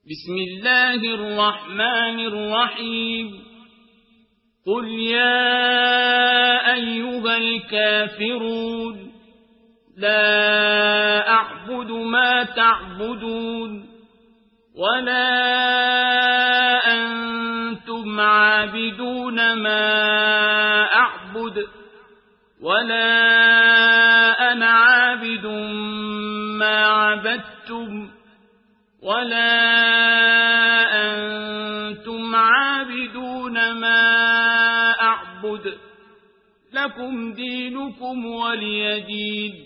بسم الله الرحمن الرحيم قل يا أيها الكافرون لا أعبد ما تعبدون ولا أنتم عابدون ما أعبد ولا أنا عابد ما عبدتم ولا أنتم عابدون ما أعبد لكم دينكم ولي دين.